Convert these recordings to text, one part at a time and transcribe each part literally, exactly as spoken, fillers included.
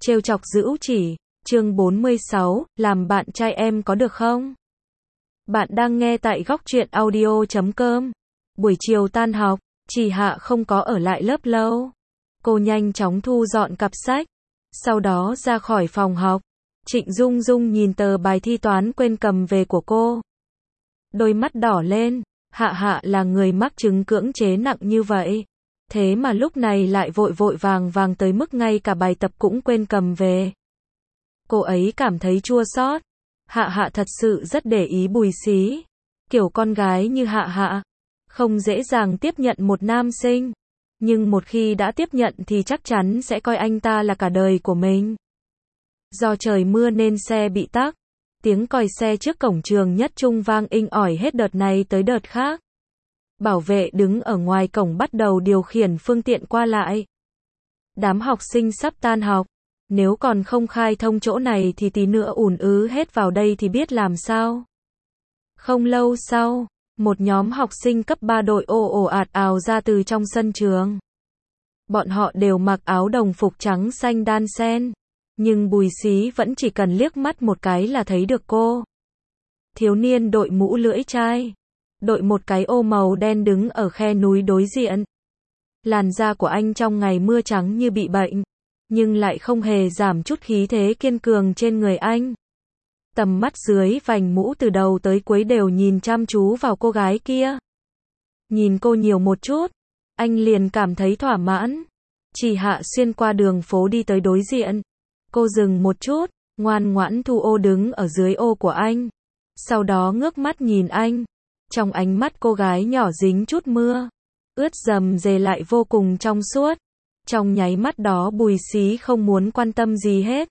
Trêu chọc dữ chỉ, chương bốn mươi sáu, làm bạn trai em có được không? Bạn đang nghe tại góc truyện audio chấm com. Buổi chiều tan học, Trì Hạ không có ở lại lớp lâu. Cô nhanh chóng thu dọn cặp sách, sau đó ra khỏi phòng học. Trịnh Dung Dung nhìn tờ bài thi toán quên cầm về của cô. Đôi mắt đỏ lên, Hạ Hạ là người mắc chứng cưỡng chế nặng như vậy. Thế mà lúc này lại vội vội vàng vàng tới mức ngay cả bài tập cũng quên cầm về. Cô ấy cảm thấy chua xót. Hạ Hạ thật sự rất để ý Bùi Xí. Kiểu con gái như Hạ Hạ, không dễ dàng tiếp nhận một nam sinh. Nhưng một khi đã tiếp nhận thì chắc chắn sẽ coi anh ta là cả đời của mình. Do trời mưa nên xe bị tắc. Tiếng còi xe trước cổng trường Nhất Trung vang inh ỏi hết đợt này tới đợt khác. Bảo vệ đứng ở ngoài cổng bắt đầu điều khiển phương tiện qua lại. Đám học sinh sắp tan học. Nếu còn không khai thông chỗ này thì tí nữa ùn ứ hết vào đây thì biết làm sao. Không lâu sau, một nhóm học sinh cấp ba đội ồ ồ ạt ào ra từ trong sân trường. Bọn họ đều mặc áo đồng phục trắng xanh đan xen. Nhưng Bùi Xí vẫn chỉ cần liếc mắt một cái là thấy được cô. Thiếu niên đội mũ lưỡi chai, đội một cái ô màu đen đứng ở khe núi đối diện. Làn da của anh trong ngày mưa trắng như bị bệnh, nhưng lại không hề giảm chút khí thế kiên cường trên người anh. Tầm mắt dưới vành mũ từ đầu tới cuối đều nhìn chăm chú vào cô gái kia. Nhìn cô nhiều một chút, anh liền cảm thấy thỏa mãn. Trì Hạ xuyên qua đường phố đi tới đối diện. Cô dừng một chút, ngoan ngoãn thu ô đứng ở dưới ô của anh. Sau đó ngước mắt nhìn anh. Trong ánh mắt cô gái nhỏ dính chút mưa, ướt dầm dề lại vô cùng trong suốt. Trong nháy mắt đó Bùi Xí không muốn quan tâm gì hết.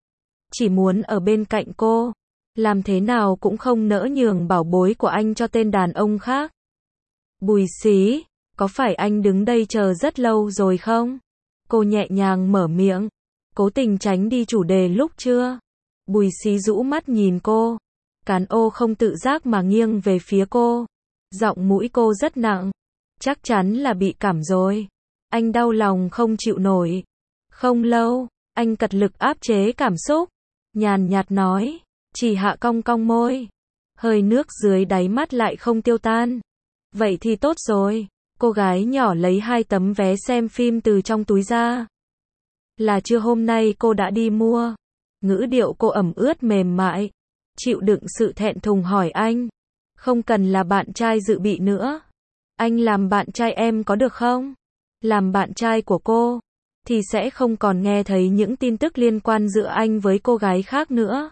Chỉ muốn ở bên cạnh cô. Làm thế nào cũng không nỡ nhường bảo bối của anh cho tên đàn ông khác. Bùi Xí, có phải anh đứng đây chờ rất lâu rồi không? Cô nhẹ nhàng mở miệng, cố tình tránh đi chủ đề lúc chưa. Bùi Xí rũ mắt nhìn cô. Cán ô không tự giác mà nghiêng về phía cô. Giọng mũi cô rất nặng. Chắc chắn là bị cảm rồi. Anh đau lòng không chịu nổi. Không lâu, anh cật lực áp chế cảm xúc. Nhàn nhạt nói. Trì Hạ cong cong môi. Hơi nước dưới đáy mắt lại không tiêu tan. Vậy thì tốt rồi. Cô gái nhỏ lấy hai tấm vé xem phim từ trong túi ra. Là trưa hôm nay cô đã đi mua. Ngữ điệu cô ẩm ướt mềm mại. Chịu đựng sự thẹn thùng hỏi anh. Không cần là bạn trai dự bị nữa. Anh làm bạn trai em có được không? Làm bạn trai của cô, thì sẽ không còn nghe thấy những tin tức liên quan giữa anh với cô gái khác nữa.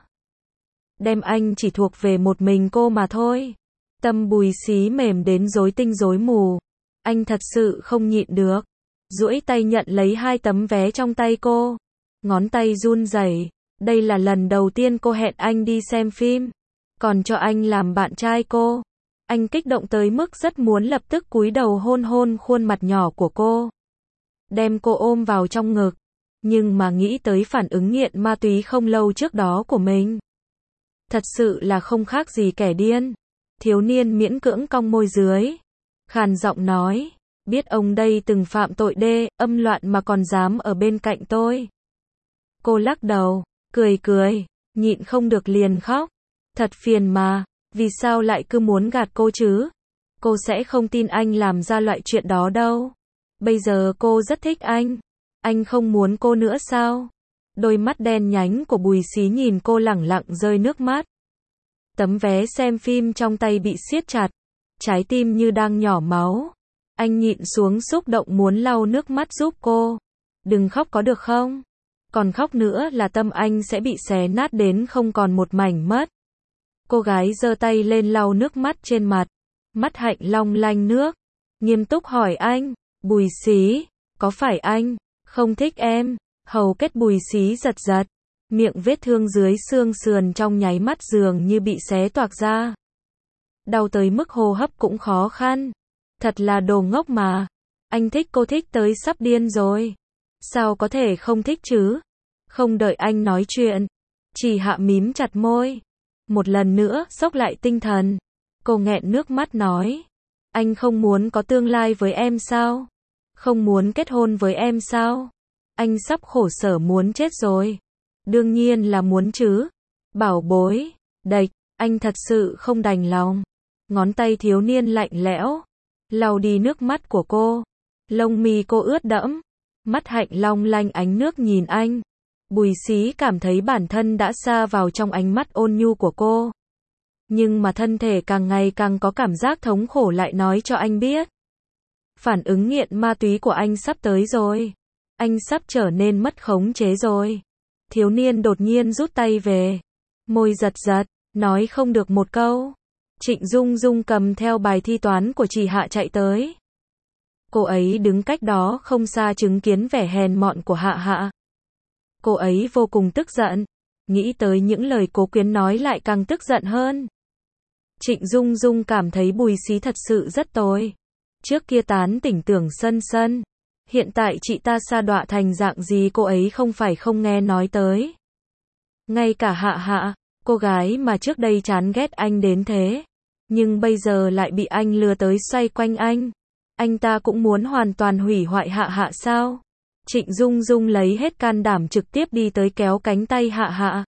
Đem anh chỉ thuộc về một mình cô mà thôi. Tâm Bùi Xí mềm đến rối tinh rối mù. Anh thật sự không nhịn được. Duỗi tay nhận lấy hai tấm vé trong tay cô. Ngón tay run rẩy. Đây là lần đầu tiên cô hẹn anh đi xem phim. Còn cho anh làm bạn trai cô. Anh kích động tới mức rất muốn lập tức cúi đầu hôn hôn khuôn mặt nhỏ của cô. Đem cô ôm vào trong ngực. Nhưng mà nghĩ tới phản ứng nghiện ma túy không lâu trước đó của mình. Thật sự là không khác gì kẻ điên. Thiếu niên miễn cưỡng cong môi dưới. Khàn giọng nói. Biết ông đây từng phạm tội đê, âm loạn mà còn dám ở bên cạnh tôi. Cô lắc đầu, cười cười, nhịn không được liền khóc. Thật phiền mà. Vì sao lại cứ muốn gạt cô chứ? Cô sẽ không tin anh làm ra loại chuyện đó đâu. Bây giờ cô rất thích anh. Anh không muốn cô nữa sao? Đôi mắt đen nhánh của Bùi Xí nhìn cô lẳng lặng rơi nước mắt. Tấm vé xem phim trong tay bị siết chặt. Trái tim như đang nhỏ máu. Anh nhịn xuống xúc động muốn lau nước mắt giúp cô. Đừng khóc có được không? Còn khóc nữa là tâm anh sẽ bị xé nát đến không còn một mảnh mất. Cô gái giơ tay lên lau nước mắt trên mặt. Mắt hạnh long lanh nước. Nghiêm túc hỏi anh. Bùi Xí, có phải anh không thích em? Hầu kết Bùi Xí giật giật. Miệng vết thương dưới xương sườn trong nháy mắt dường như bị xé toạc ra. Đau tới mức hô hấp cũng khó khăn. Thật là đồ ngốc mà. Anh thích cô thích tới sắp điên rồi. Sao có thể không thích chứ? Không đợi anh nói chuyện. Trì Hạ mím chặt môi. Một lần nữa, xốc lại tinh thần. Cô nghẹn nước mắt nói. Anh không muốn có tương lai với em sao? Không muốn kết hôn với em sao? Anh sắp khổ sở muốn chết rồi. Đương nhiên là muốn chứ. Bảo bối. Đạch, anh thật sự không đành lòng. Ngón tay thiếu niên lạnh lẽo. Lau đi nước mắt của cô. Lông mi cô ướt đẫm. Mắt hạnh long lanh ánh nước nhìn anh. Bùi xí cảm thấy bản thân đã sa vào trong ánh mắt ôn nhu của cô. Nhưng mà thân thể càng ngày càng có cảm giác thống khổ lại nói cho anh biết. Phản ứng nghiện ma túy của anh sắp tới rồi. Anh sắp trở nên mất khống chế rồi. Thiếu niên đột nhiên rút tay về. Môi giật giật, nói không được một câu. Trịnh Dung Dung cầm theo bài thi toán của Trì Hạ chạy tới. Cô ấy đứng cách đó không xa chứng kiến vẻ hèn mọn của Hạ Hạ. Cô ấy vô cùng tức giận. Nghĩ tới những lời Cố Quyến nói lại càng tức giận hơn. Trịnh Dung Dung cảm thấy Bùi Xí thật sự rất tồi. Trước kia tán tỉnh tưởng sân sân. Hiện tại chị ta sa đọa thành dạng gì cô ấy không phải không nghe nói tới. Ngay cả Hạ Hạ, cô gái mà trước đây chán ghét anh đến thế. Nhưng bây giờ lại bị anh lừa tới xoay quanh anh. Anh ta cũng muốn hoàn toàn hủy hoại Hạ Hạ sao? Trịnh Dung Dung lấy hết can đảm trực tiếp đi tới kéo cánh tay Hạ Hạ.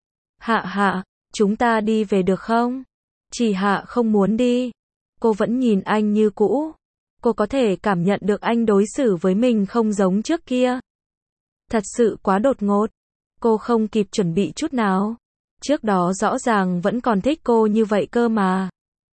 Hạ Hạ, chúng ta đi về được không? Trì Hạ không muốn đi. Cô vẫn nhìn anh như cũ. Cô có thể cảm nhận được anh đối xử với mình không giống trước kia. Thật sự quá đột ngột. Cô không kịp chuẩn bị chút nào. Trước đó rõ ràng vẫn còn thích cô như vậy cơ mà.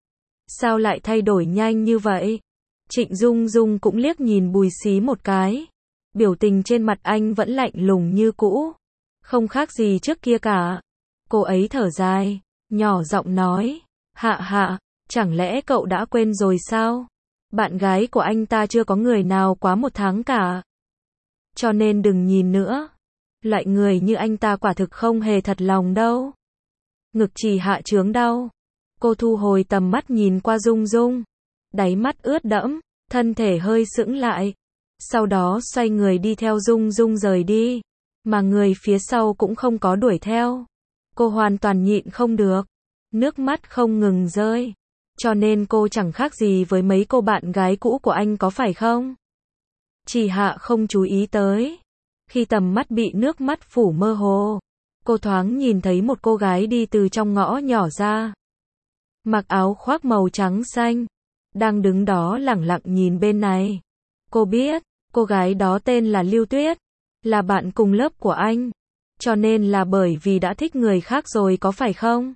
Sao lại thay đổi nhanh như vậy? Trịnh Dung Dung cũng liếc nhìn Bùi Xí một cái. Biểu tình trên mặt anh vẫn lạnh lùng như cũ. Không khác gì trước kia cả. Cô ấy thở dài, nhỏ giọng nói. Hạ Hạ, chẳng lẽ cậu đã quên rồi sao? Bạn gái của anh ta chưa có người nào quá một tháng cả. Cho nên đừng nhìn nữa. Loại người như anh ta quả thực không hề thật lòng đâu. Ngực Trì Hạ chướng đau. Cô thu hồi tầm mắt nhìn qua Dung Dung. Đáy mắt ướt đẫm, thân thể hơi sững lại. Sau đó xoay người đi theo Dung Dung rời đi. Mà người phía sau cũng không có đuổi theo. Cô hoàn toàn nhịn không được. Nước mắt không ngừng rơi. Cho nên cô chẳng khác gì với mấy cô bạn gái cũ của anh có phải không? Trì Hạ không chú ý tới. Khi tầm mắt bị nước mắt phủ mơ hồ, cô thoáng nhìn thấy một cô gái đi từ trong ngõ nhỏ ra. Mặc áo khoác màu trắng xanh. Đang đứng đó lẳng lặng nhìn bên này. Cô biết, cô gái đó tên là Lưu Tuyết. Là bạn cùng lớp của anh. Cho nên là bởi vì đã thích người khác rồi có phải không?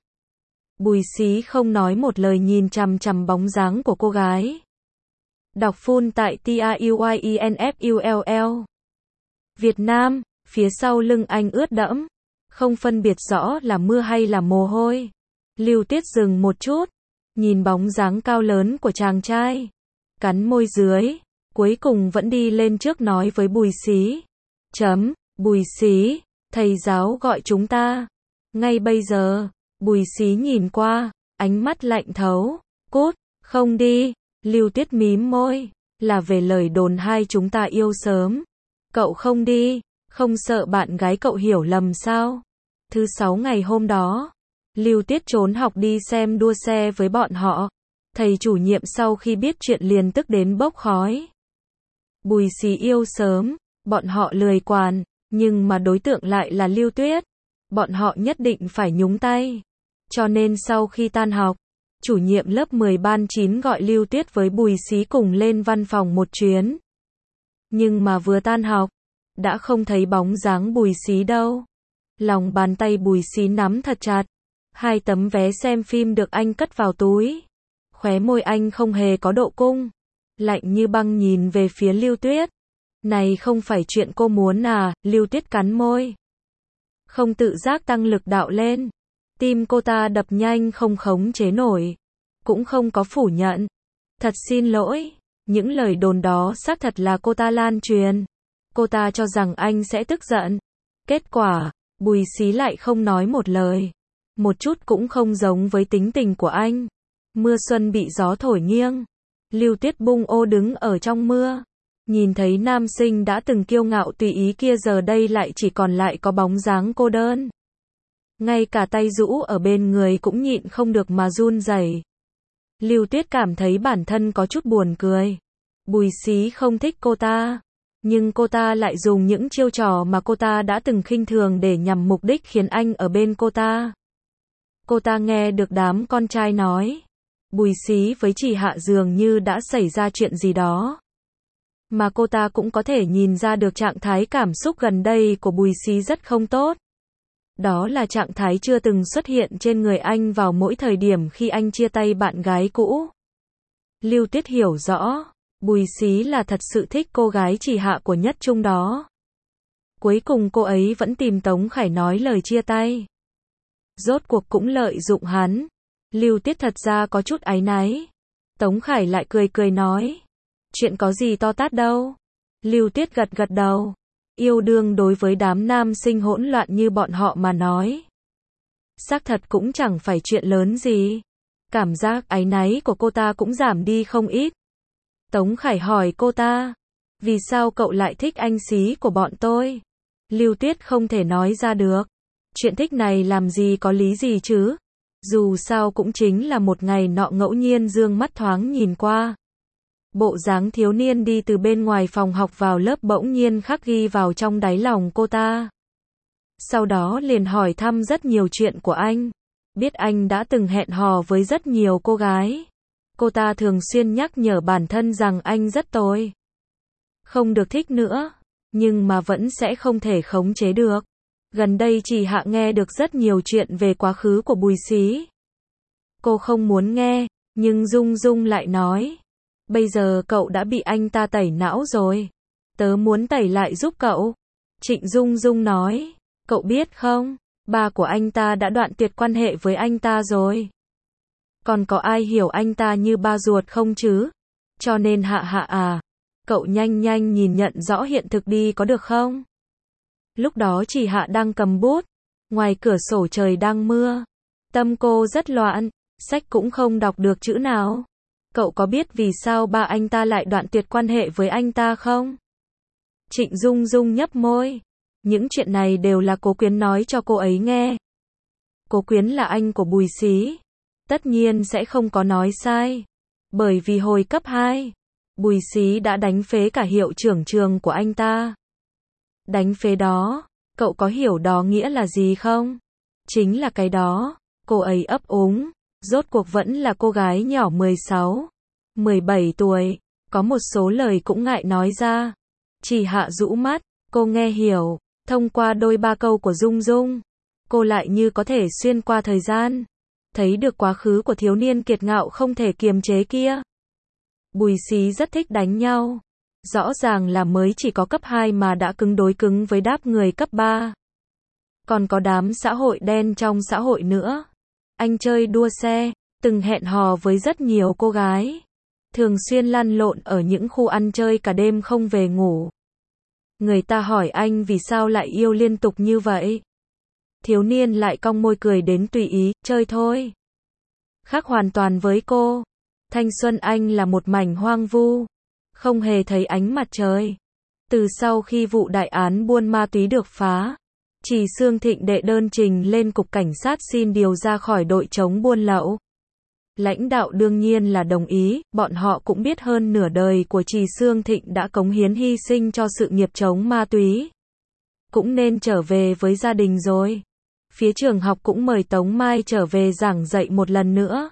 Bùi Xí không nói một lời nhìn chằm chằm bóng dáng của cô gái. Đọc full tại T A U Y E N F U L L. Việt Nam, phía sau lưng anh ướt đẫm. Không phân biệt rõ là mưa hay là mồ hôi. Lưu Tuyết dừng một chút. Nhìn bóng dáng cao lớn của chàng trai. Cắn môi dưới. Cuối cùng vẫn đi lên trước nói với Bùi Xí. Chấm, Bùi Xí, thầy giáo gọi chúng ta. Ngay bây giờ. Bùi Xí nhìn qua, ánh mắt lạnh thấu. Cút, không đi. Lưu Tuyết mím môi. Là về lời đồn hai chúng ta yêu sớm. Cậu không đi, không sợ bạn gái cậu hiểu lầm sao? Thứ sáu ngày hôm đó, Lưu Tuyết trốn học đi xem đua xe với bọn họ. Thầy chủ nhiệm sau khi biết chuyện liền tức đến bốc khói. Bùi Xí yêu sớm, bọn họ lười quản, nhưng mà đối tượng lại là Lưu Tuyết. Bọn họ nhất định phải nhúng tay. Cho nên sau khi tan học, chủ nhiệm lớp mười ban chín gọi Lưu Tuyết với Bùi Xí cùng lên văn phòng một chuyến. Nhưng mà vừa tan học, đã không thấy bóng dáng Bùi Xí đâu. Lòng bàn tay Bùi Xí nắm thật chặt. Hai tấm vé xem phim được anh cất vào túi. Khóe môi anh không hề có độ cung. Lạnh như băng nhìn về phía Lưu Tuyết. Này không phải chuyện cô muốn à? Lưu Tuyết cắn môi. Không tự giác tăng lực đạo lên. Tim cô ta đập nhanh không khống chế nổi. Cũng không có phủ nhận. Thật xin lỗi. Những lời đồn đó xác thật là cô ta lan truyền. Cô ta cho rằng anh sẽ tức giận. Kết quả, Bùi Xí lại không nói một lời. Một chút cũng không giống với tính tình của anh. Mưa xuân bị gió thổi nghiêng. Lưu Tuyết bung ô đứng ở trong mưa. Nhìn thấy nam sinh đã từng kiêu ngạo tùy ý kia giờ đây lại chỉ còn lại có bóng dáng cô đơn. Ngay cả tay rũ ở bên người cũng nhịn không được mà run rẩy. Lưu Tuyết cảm thấy bản thân có chút buồn cười. Bùi Xí không thích cô ta. Nhưng cô ta lại dùng những chiêu trò mà cô ta đã từng khinh thường để nhằm mục đích khiến anh ở bên cô ta. Cô ta nghe được đám con trai nói, Bùi Xí với Trì Hạ dường như đã xảy ra chuyện gì đó. Mà cô ta cũng có thể nhìn ra được trạng thái cảm xúc gần đây của Bùi Xí rất không tốt. Đó là trạng thái chưa từng xuất hiện trên người anh vào mỗi thời điểm khi anh chia tay bạn gái cũ. Lưu Tuyết hiểu rõ, Bùi Xí là thật sự thích cô gái Trì Hạ của Nhất Trung đó. Cuối cùng cô ấy vẫn tìm Tống Khải nói lời chia tay. Rốt cuộc cũng lợi dụng hắn. Lưu Tuyết thật ra có chút áy náy. Tống Khải lại cười cười nói, chuyện có gì to tát đâu. Lưu Tuyết gật gật đầu. Yêu đương đối với đám nam sinh hỗn loạn như bọn họ mà nói, xác thật cũng chẳng phải chuyện lớn gì. Cảm giác áy náy của cô ta cũng giảm đi không ít. Tống Khải hỏi cô ta, vì sao cậu lại thích anh Xí của bọn tôi? Lưu Tuyết không thể nói ra được. Chuyện thích này làm gì có lý gì chứ? Dù sao cũng chính là một ngày nọ ngẫu nhiên dương mắt thoáng nhìn qua. Bộ dáng thiếu niên đi từ bên ngoài phòng học vào lớp bỗng nhiên khắc ghi vào trong đáy lòng cô ta. Sau đó liền hỏi thăm rất nhiều chuyện của anh. Biết anh đã từng hẹn hò với rất nhiều cô gái. Cô ta thường xuyên nhắc nhở bản thân rằng anh rất tồi. Không được thích nữa. Nhưng mà vẫn sẽ không thể khống chế được. Gần đây Trì Hạ nghe được rất nhiều chuyện về quá khứ của Bùi Xí. Cô không muốn nghe, nhưng Dung Dung lại nói, bây giờ cậu đã bị anh ta tẩy não rồi. Tớ muốn tẩy lại giúp cậu. Trịnh Dung Dung nói, cậu biết không, ba của anh ta đã đoạn tuyệt quan hệ với anh ta rồi. Còn có ai hiểu anh ta như ba ruột không chứ? Cho nên Hạ Hạ à, cậu nhanh nhanh nhìn nhận rõ hiện thực đi có được không? Lúc đó Trì Hạ đang cầm bút, ngoài cửa sổ trời đang mưa. Tâm cô rất loạn, sách cũng không đọc được chữ nào. Cậu có biết vì sao ba anh ta lại đoạn tuyệt quan hệ với anh ta không? Trịnh Dung Dung nhấp môi. Những chuyện này đều là Cố Quyến nói cho cô ấy nghe. Cố Quyến là anh của Bùi Xí. Tất nhiên sẽ không có nói sai. Bởi vì hồi cấp hai, Bùi Xí đã đánh phế cả hiệu trưởng trường của anh ta. Đánh phế đó, cậu có hiểu đó nghĩa là gì không? Chính là cái đó, cô ấy ấp úng, rốt cuộc vẫn là cô gái nhỏ mười sáu, mười bảy tuổi, có một số lời cũng ngại nói ra. Trì Hạ rũ mắt, cô nghe hiểu, thông qua đôi ba câu của Dung Dung, cô lại như có thể xuyên qua thời gian, thấy được quá khứ của thiếu niên kiệt ngạo không thể kiềm chế kia. Bùi Xí rất thích đánh nhau. Rõ ràng là mới chỉ có cấp hai mà đã cứng đối cứng với đáp người cấp ba. Còn có đám xã hội đen trong xã hội nữa. Anh chơi đua xe, từng hẹn hò với rất nhiều cô gái. Thường xuyên lăn lộn ở những khu ăn chơi cả đêm không về ngủ. Người ta hỏi anh vì sao lại yêu liên tục như vậy. Thiếu niên lại cong môi cười đến tùy ý, chơi thôi. Khác hoàn toàn với cô. Thanh xuân anh là một mảnh hoang vu. Không hề thấy ánh mặt trời. Từ sau khi vụ đại án buôn ma túy được phá, Trì Xương Thịnh đệ đơn trình lên cục cảnh sát xin điều ra khỏi đội chống buôn lậu. Lãnh đạo đương nhiên là đồng ý, bọn họ cũng biết hơn nửa đời của Trì Xương Thịnh đã cống hiến hy sinh cho sự nghiệp chống ma túy. Cũng nên trở về với gia đình rồi. Phía trường học cũng mời Tống Mai trở về giảng dạy một lần nữa.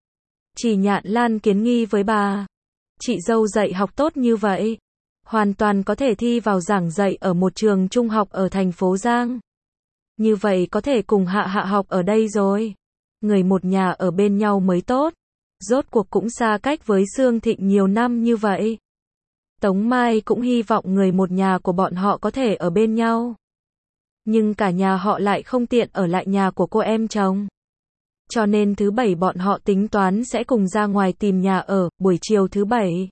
Trì Nhạn Lan kiến nghi với bà. Chị dâu dạy học tốt như vậy, hoàn toàn có thể thi vào giảng dạy ở một trường trung học ở thành phố Giang. Như vậy có thể cùng Hạ Hạ học ở đây rồi. Người một nhà ở bên nhau mới tốt. Rốt cuộc cũng xa cách với Xương Thịnh nhiều năm như vậy. Tống Mai cũng hy vọng người một nhà của bọn họ có thể ở bên nhau. Nhưng cả nhà họ lại không tiện ở lại nhà của cô em chồng. Cho nên thứ bảy bọn họ tính toán sẽ cùng ra ngoài tìm nhà ở, buổi chiều thứ bảy.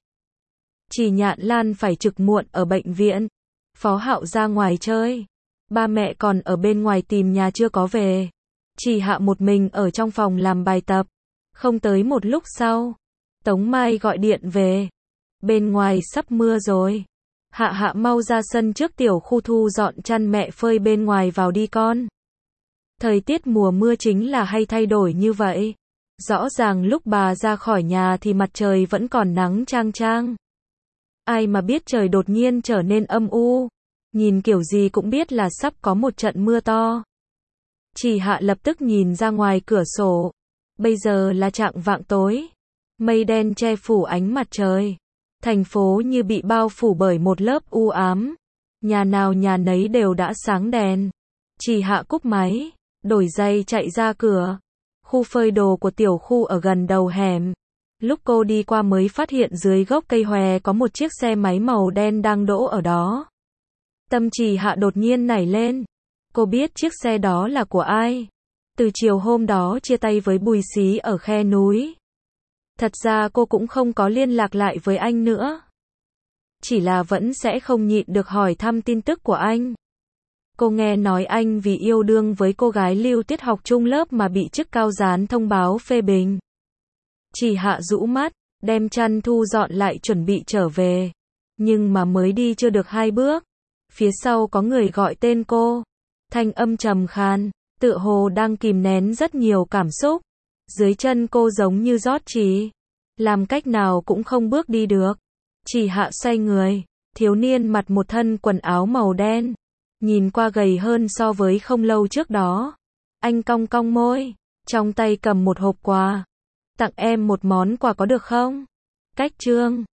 Trì Nhạn Lan phải trực muộn ở bệnh viện. Phó Hạo ra ngoài chơi. Ba mẹ còn ở bên ngoài tìm nhà chưa có về. Trì Hạ một mình ở trong phòng làm bài tập. Không tới một lúc sau, Tống Mai gọi điện về. Bên ngoài sắp mưa rồi. Hạ Hạ mau ra sân trước tiểu khu thu dọn chăn mẹ phơi bên ngoài vào đi con. Thời tiết mùa mưa chính là hay thay đổi như vậy. Rõ ràng lúc bà ra khỏi nhà thì mặt trời vẫn còn nắng chang chang. Ai mà biết trời đột nhiên trở nên âm u. Nhìn kiểu gì cũng biết là sắp có một trận mưa to. Chỉ Hạ lập tức nhìn ra ngoài cửa sổ. Bây giờ là chạng vạng tối. Mây đen che phủ ánh mặt trời. Thành phố như bị bao phủ bởi một lớp u ám. Nhà nào nhà nấy đều đã sáng đèn. Chỉ Hạ cúp máy, đổi giày chạy ra cửa. Khu phơi đồ của tiểu khu ở gần đầu hẻm. Lúc cô đi qua mới phát hiện dưới gốc cây hòe có một chiếc xe máy màu đen đang đỗ ở đó. Tâm Chỉ Hạ đột nhiên nảy lên. Cô biết chiếc xe đó là của ai. Từ chiều hôm đó chia tay với Bùi Xí ở khe núi. Thật ra cô cũng không có liên lạc lại với anh nữa. Chỉ là vẫn sẽ không nhịn được hỏi thăm tin tức của anh. Cô nghe nói anh vì yêu đương với cô gái Lưu Tiết học chung lớp mà bị chức cao dán thông báo phê bình. Chỉ Hạ rũ mắt, đem chăn thu dọn lại chuẩn bị trở về. Nhưng mà mới đi chưa được hai bước. Phía sau có người gọi tên cô. Thanh âm trầm khan, tựa hồ đang kìm nén rất nhiều cảm xúc. Dưới chân cô giống như rót trì. Làm cách nào cũng không bước đi được. Chỉ Hạ xoay người. Thiếu niên mặc một thân quần áo màu đen. Nhìn qua gầy hơn so với không lâu trước đó. Anh cong cong môi. Trong tay cầm một hộp quà. Tặng em một món quà có được không? Cách chương